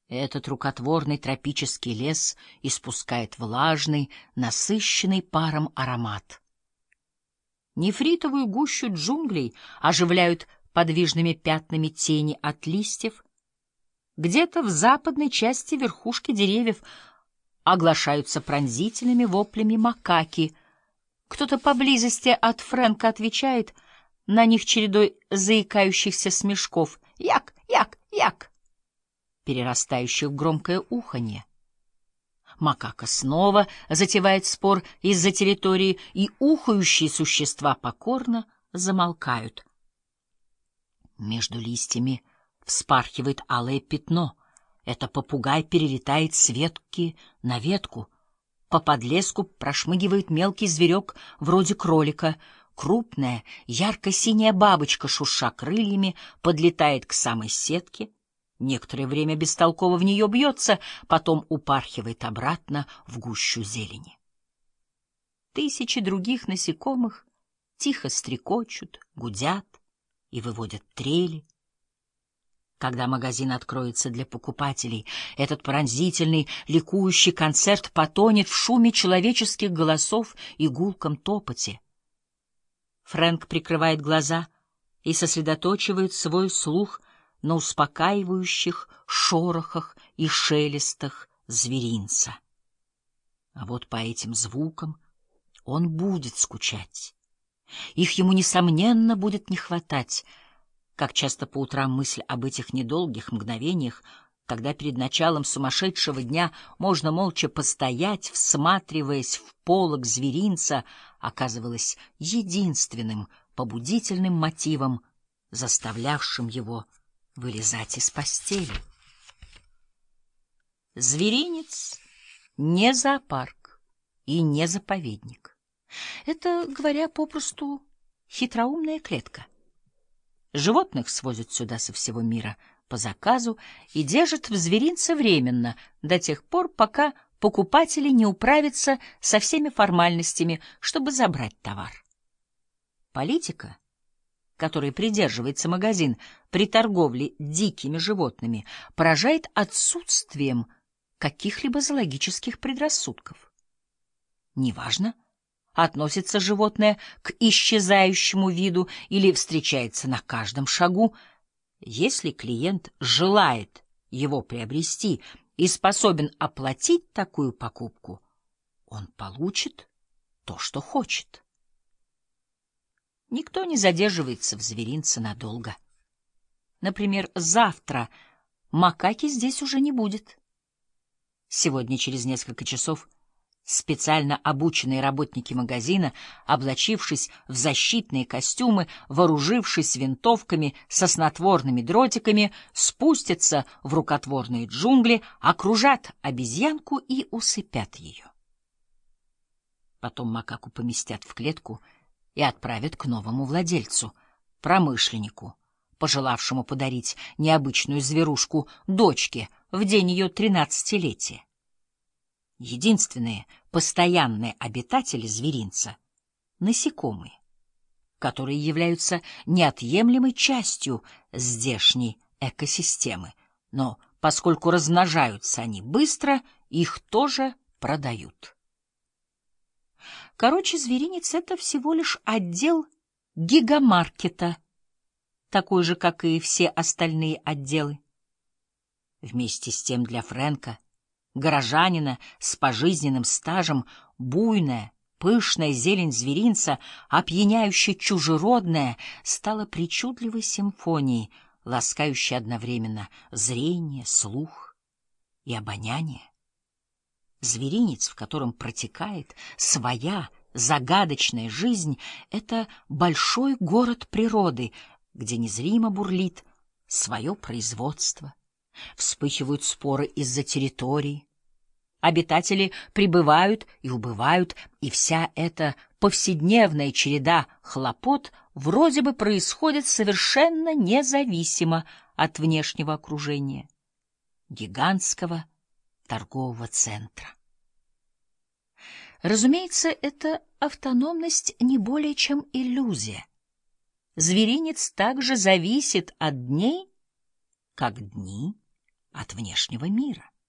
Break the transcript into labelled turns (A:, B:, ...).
A: Этот рукотворный тропический лес испускает влажный, насыщенный паром аромат. Нефритовую гущу джунглей оживляют подвижными пятнами тени от листьев. Где-то в западной части верхушки деревьев оглашаются пронзительными воплями макаки. Кто-то поблизости от Фрэнка отвечает на них чередой заикающихся смешков «Як! Як! Як!», перерастающих в громкое уханье. Макака снова затевает спор из-за территории, и ухающие существа покорно замолкают. Между листьями вспархивает алое пятно. Это попугай перелетает с ветки на ветку. По подлеску прошмыгивает мелкий зверек вроде кролика. Крупная, ярко-синяя бабочка, шурша крыльями, подлетает к самой сетке. Некоторое время бестолково в нее бьется, потом упархивает обратно в гущу зелени. Тысячи других насекомых тихо стрекочут, гудят и выводят трели. Когда магазин откроется для покупателей, этот пронзительный, ликующий концерт потонет в шуме человеческих голосов и гулком топоте. Фрэнк прикрывает глаза и сосредоточивает свой слух на успокаивающих шорохах и шелестах зверинца. А вот по этим звукам он будет скучать. Их ему, несомненно, будет не хватать. Как часто по утрам мысль об этих недолгих мгновениях, когда перед началом сумасшедшего дня можно молча постоять, всматриваясь в полог зверинца, оказывалась единственным побудительным мотивом, заставлявшим его вылезать из постели. Зверинец не зоопарк и не заповедник. Это, говоря попросту, хитроумная клетка. Животных свозят сюда со всего мира по заказу и держат в зверинце временно, до тех пор, пока покупатели не управятся со всеми формальностями, чтобы забрать товар. Политика, которой придерживается магазин при торговле дикими животными, поражает отсутствием каких-либо зоологических предрассудков. Неважно, относится животное к исчезающему виду или встречается на каждом шагу. Если клиент желает его приобрести и способен оплатить такую покупку, он получит то, что хочет. Никто не задерживается в зверинце надолго. Например, завтра макаки здесь уже не будет. Сегодня, через несколько часов, специально обученные работники магазина, облачившись в защитные костюмы, вооружившись винтовками со снотворными дротиками, спустятся в рукотворные джунгли, окружат обезьянку и усыпят ее. Потом макаку поместят в клетку и отправят к новому владельцу, промышленнику, пожелавшему подарить необычную зверушку дочке в день ее 13-летия. Единственные постоянные обитатели зверинца — насекомые, которые являются неотъемлемой частью здешней экосистемы, но поскольку размножаются они быстро, их тоже продают. Короче, зверинец — это всего лишь отдел гигамаркета, такой же, как и все остальные отделы. Вместе с тем для Фрэнка, горожанина с пожизненным стажем, буйная, пышная зелень зверинца, опьяняюще чужеродная, стала причудливой симфонией, ласкающей одновременно зрение, слух и обоняние. Зверинец, в котором протекает своя загадочная жизнь, — это большой город природы, где незримо бурлит свое производство. Вспыхивают споры из-за территорий. Обитатели прибывают и убывают, и вся эта повседневная череда хлопот вроде бы происходит совершенно независимо от внешнего окружения гигантского торгового центра. Разумеется, эта автономность не более чем иллюзия. Зверинец также зависит от дней, как дни от внешнего мира.